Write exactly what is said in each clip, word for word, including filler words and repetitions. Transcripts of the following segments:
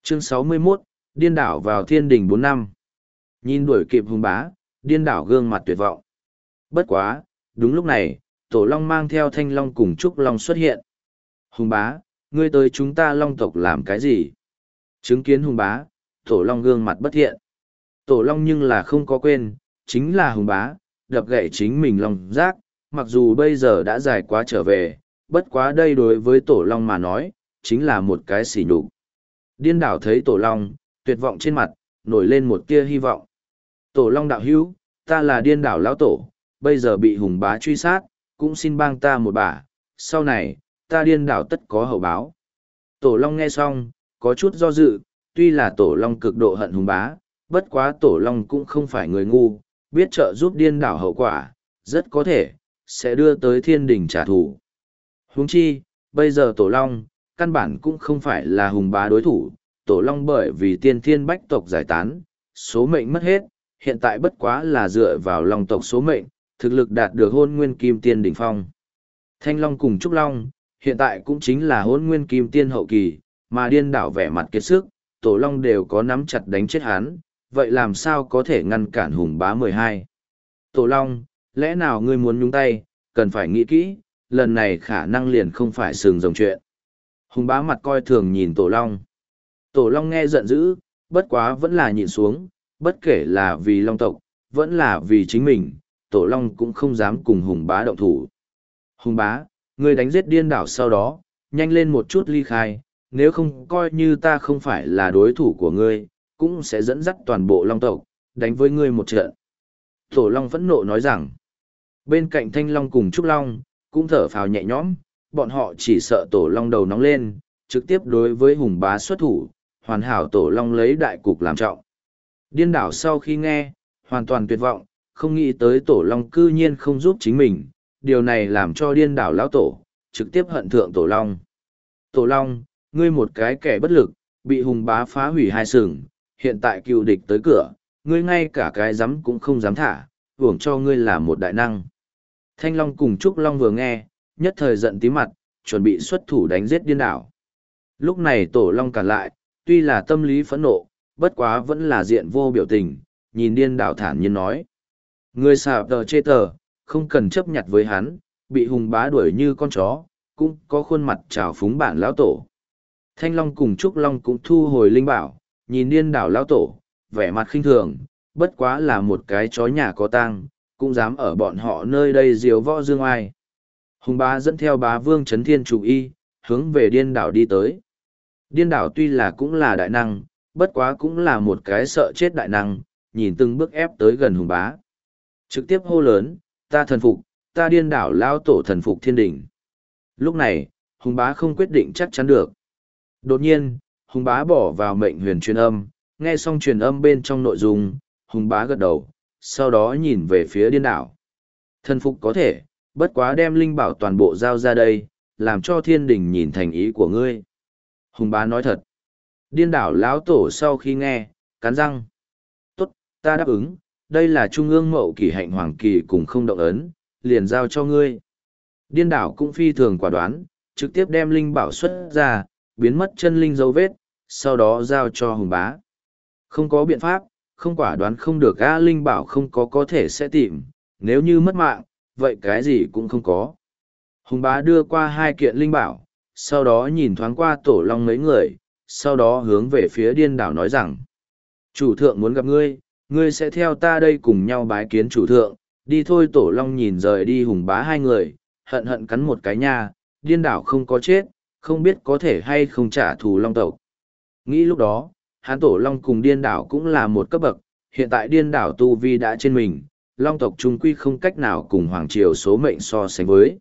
Chương sáu mươi mốt, điên đảo vào thiên đình bốn năm. Nhìn đuổi kịp hùng bá, điên đảo gương mặt tuyệt vọng. Bất quá, đúng lúc này, Tổ Long mang theo Thanh Long cùng Trúc Long xuất hiện. Hùng bá, ngươi tới chúng ta Long tộc làm cái gì? Chứng kiến hùng bá, Tổ Long gương mặt bất thiện. Tổ Long nhưng là không có quên, chính là hùng bá, đập gậy chính mình Long giác, mặc dù bây giờ đã dài quá trở về, bất quá đây đối với Tổ Long mà nói, chính là một cái sỉ nhục. Điên đảo thấy Tổ Long, tuyệt vọng trên mặt, nổi lên một tia hy vọng. Tổ Long đạo hữu, ta là điên đảo lão tổ, bây giờ bị hùng bá truy sát, cũng xin bang ta một bả, sau này, ta điên đảo tất có hậu báo. Tổ Long nghe xong, có chút do dự, tuy là Tổ Long cực độ hận hùng bá, bất quá Tổ Long cũng không phải người ngu, biết trợ giúp điên đảo hậu quả, rất có thể, sẽ đưa tới thiên đình trả thù. Huống chi, bây giờ Tổ Long, căn bản cũng không phải là hùng bá đối thủ, Tổ Long bởi vì tiên thiên bách tộc giải tán, số mệnh mất hết, hiện tại bất quá là dựa vào Long tộc số mệnh, thực lực đạt được hôn nguyên kim tiên đỉnh phong. Thanh Long cùng Trúc Long, hiện tại cũng chính là hôn nguyên kim tiên hậu kỳ, mà điên đảo vẻ mặt kiệt sức, Tổ Long đều có nắm chặt đánh chết hắn, vậy làm sao có thể ngăn cản hùng bá mười hai? Tổ Long, lẽ nào ngươi muốn nhúng tay, cần phải nghĩ kỹ, lần này khả năng liền không phải sừng rồng chuyện. Hùng bá mặt coi thường nhìn Tổ Long. Tổ Long nghe giận dữ, bất quá vẫn là nhìn xuống, bất kể là vì Long tộc, vẫn là vì chính mình, Tổ Long cũng không dám cùng hùng bá động thủ. Hùng bá, ngươi đánh giết điên đảo sau đó, nhanh lên một chút ly khai, nếu không coi như ta không phải là đối thủ của ngươi, cũng sẽ dẫn dắt toàn bộ Long tộc, đánh với ngươi một trận. Tổ Long phẫn nộ nói rằng, bên cạnh Thanh Long cùng Trúc Long, cũng thở phào nhẹ nhõm, bọn họ chỉ sợ Tổ Long đầu nóng lên, trực tiếp đối với hùng bá xuất thủ, hoàn hảo Tổ Long lấy đại cục làm trọng. Điên đảo sau khi nghe, hoàn toàn tuyệt vọng, không nghĩ tới Tổ Long cư nhiên không giúp chính mình, điều này làm cho điên đảo lão tổ, trực tiếp hận thượng Tổ Long. Tổ Long, ngươi một cái kẻ bất lực, bị hùng bá phá hủy hai sừng, hiện tại cựu địch tới cửa, ngươi ngay cả cái dám cũng không dám thả, hưởng cho ngươi là một đại năng. Thanh Long cùng Trúc Long vừa nghe, nhất thời giận tí mặt, chuẩn bị xuất thủ đánh giết điên đảo. Lúc này Tổ Long cản lại, tuy là tâm lý phẫn nộ, bất quá vẫn là diện vô biểu tình, nhìn điên đảo thản nhiên nói. Ngươi xà tờ chê tờ, không cần chấp nhặt với hắn, bị hùng bá đuổi như con chó, cũng có khuôn mặt trào phúng bản lão tổ. Thanh Long cùng Trúc Long cũng thu hồi linh bảo, nhìn điên đảo lão tổ, vẻ mặt khinh thường, bất quá là một cái chó nhà có tang, cũng dám ở bọn họ nơi đây diếu võ dương oai. Hùng bá dẫn theo bá vương chấn thiên chủ y, hướng về điên đảo đi tới. Điên đảo tuy là cũng là đại năng, bất quá cũng là một cái sợ chết đại năng, nhìn từng bước ép tới gần hùng bá. Trực tiếp hô lớn, ta thần phục, ta điên đảo lao tổ thần phục thiên đỉnh. Lúc này, hùng bá không quyết định chắc chắn được. Đột nhiên, hùng bá bỏ vào mệnh huyền truyền âm, nghe xong truyền âm bên trong nội dung, hùng bá gật đầu, sau đó nhìn về phía điên đảo. Thần phục có thể, bất quá đem linh bảo toàn bộ giao ra đây, làm cho thiên đình nhìn thành ý của ngươi. Hùng bá nói thật. Điên đảo lão tổ sau khi nghe, cắn răng. Tốt, ta đáp ứng, đây là trung ương mậu kỳ hạnh hoàng kỳ cùng không động ấn, liền giao cho ngươi. Điên đảo cũng phi thường quả đoán, trực tiếp đem linh bảo xuất ra, biến mất chân linh dấu vết, sau đó giao cho hùng bá. Không có biện pháp, không quả đoán không được a, linh bảo không có có thể sẽ tìm, nếu như mất mạng, vậy cái gì cũng không có. Hùng bá đưa qua hai kiện linh bảo, sau đó nhìn thoáng qua Tổ Long mấy người, sau đó hướng về phía điên đảo nói rằng, chủ thượng muốn gặp ngươi, ngươi sẽ theo ta đây cùng nhau bái kiến chủ thượng, đi thôi. Tổ Long nhìn rời đi hùng bá hai người, hận hận cắn một cái nha, điên đảo không có chết, không biết có thể hay không trả thù Long tộc. Nghĩ lúc đó, hắn Tổ Long cùng điên đảo cũng là một cấp bậc, hiện tại điên đảo tu vi đã trên mình, Long tộc trung quy không cách nào cùng Hoàng Triều số mệnh so sánh với.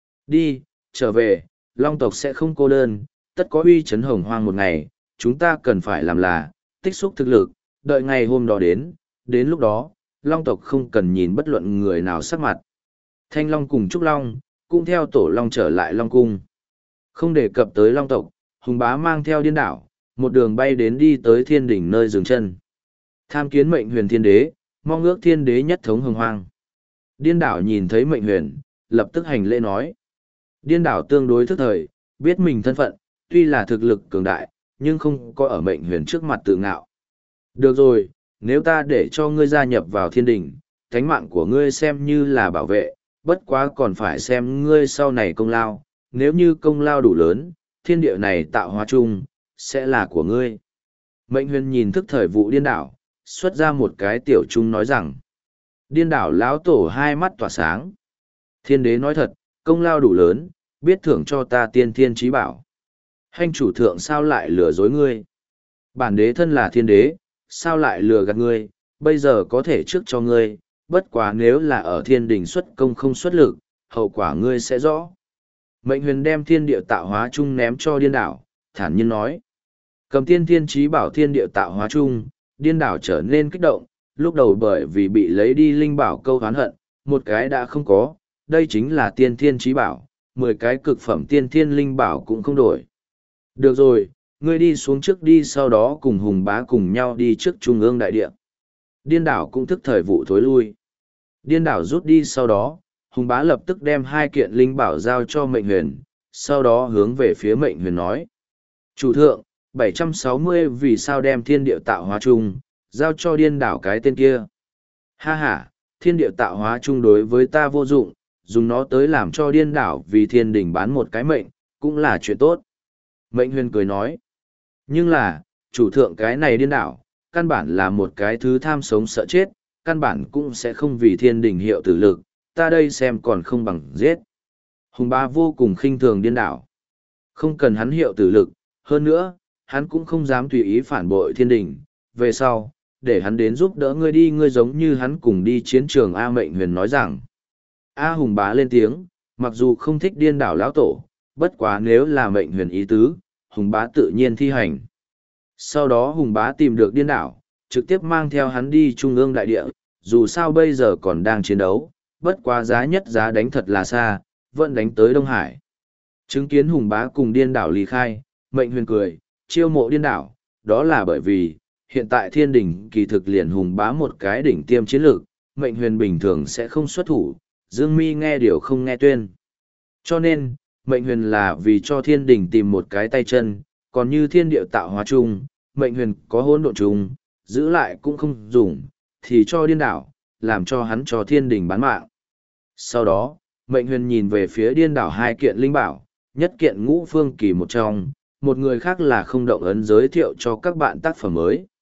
Đi, trở về, Long tộc sẽ không cô đơn, tất có uy chấn hồng hoang một ngày, chúng ta cần phải làm là, tích xúc thực lực, đợi ngày hôm đó đến, đến lúc đó, Long tộc không cần nhìn bất luận người nào sắc mặt. Thanh Long cùng Trúc Long, cũng theo Tổ Long trở lại Long cung. Không đề cập tới Long tộc, hùng bá mang theo điên đảo, một đường bay đến đi tới thiên đỉnh nơi dừng chân. Tham kiến mệnh huyền thiên đế, mong ước thiên đế nhất thống hồng hoang. Điên đảo nhìn thấy mệnh huyền, lập tức hành lễ nói. Điên đảo tương đối thức thời, biết mình thân phận, tuy là thực lực cường đại, nhưng không có ở mệnh huyền trước mặt tự ngạo. Được rồi, nếu ta để cho ngươi gia nhập vào thiên đình, thánh mạng của ngươi xem như là bảo vệ, bất quá còn phải xem ngươi sau này công lao, nếu như công lao đủ lớn, thiên địa này tạo hóa chung, sẽ là của ngươi. Mệnh huyền nhìn thức thời vụ điên đảo, xuất ra một cái tiểu chung nói rằng, điên đảo lão tổ hai mắt tỏa sáng. Thiên đế nói thật, công lao đủ lớn, biết thưởng cho ta tiên thiên trí bảo. Hành chủ thượng sao lại lừa dối ngươi? Bản đế thân là thiên đế, sao lại lừa gạt ngươi, bây giờ có thể trước cho ngươi, bất quá nếu là ở thiên đình xuất công không xuất lực, hậu quả ngươi sẽ rõ. Mệnh huyền đem thiên địa tạo hóa chung ném cho điên đảo, thản nhiên nói. Cầm tiên thiên trí bảo thiên địa tạo hóa chung, điên đảo trở nên kích động, lúc đầu bởi vì bị lấy đi linh bảo câu hán hận, một cái đã không có, đây chính là tiên thiên trí bảo, mười cái cực phẩm tiên thiên linh bảo cũng không đổi. Được rồi, ngươi đi xuống trước đi, sau đó cùng hùng bá cùng nhau đi trước trung ương đại địa. Điên đảo cũng thức thời vụ thối lui. Điên đảo rút đi sau đó, hùng bá lập tức đem hai kiện linh bảo giao cho mệnh huyền, sau đó hướng về phía mệnh huyền nói. Chủ thượng, bảy trăm sáu mươi vì sao đem thiên địa tạo hóa chung, giao cho điên đảo cái tên kia. Ha ha, thiên địa tạo hóa chung đối với ta vô dụng, dùng nó tới làm cho điên đảo vì thiên đình bán một cái mệnh, cũng là chuyện tốt. Mệnh huyền cười nói. Nhưng là, chủ thượng cái này điên đảo, căn bản là một cái thứ tham sống sợ chết, căn bản cũng sẽ không vì thiên đình hiệu tử lực, ta đây xem còn không bằng giết. Hùng bá vô cùng khinh thường điên đảo. Không cần hắn hiệu tử lực, hơn nữa, hắn cũng không dám tùy ý phản bội thiên đình. Về sau, để hắn đến giúp đỡ ngươi đi, ngươi giống như hắn cùng đi chiến trường. A Mệnh huyền nói rằng. A Hùng bá lên tiếng, mặc dù không thích điên đảo lão tổ, bất quá nếu là Mệnh huyền ý tứ, Hùng bá tự nhiên thi hành. Sau đó Hùng bá tìm được điên đảo, trực tiếp mang theo hắn đi trung ương đại địa, dù sao bây giờ còn đang chiến đấu, bất quá giá nhất giá đánh thật là xa, vẫn đánh tới Đông Hải. Chứng kiến Hùng bá cùng điên đảo ly khai, Mệnh huyền cười, chiêu mộ điên đảo, đó là bởi vì, hiện tại thiên đỉnh kỳ thực liền Hùng bá một cái đỉnh tiêm chiến lược, Mệnh huyền bình thường sẽ không xuất thủ, Dương Mi nghe điều không nghe tuyên. Cho nên, Mệnh huyền là vì cho thiên đỉnh tìm một cái tay chân, còn như thiên địa tạo hóa chung, Mệnh huyền có hỗn độn chung, giữ lại cũng không dùng, thì cho điên đảo, làm cho hắn cho thiên đỉnh bán mạng. Sau đó, Mệnh huyền nhìn về phía điên đảo hai kiện linh bảo, nhất kiện ngũ phương kỳ một trong, một người khác là không động ấn giới thiệu cho các bạn tác phẩm mới.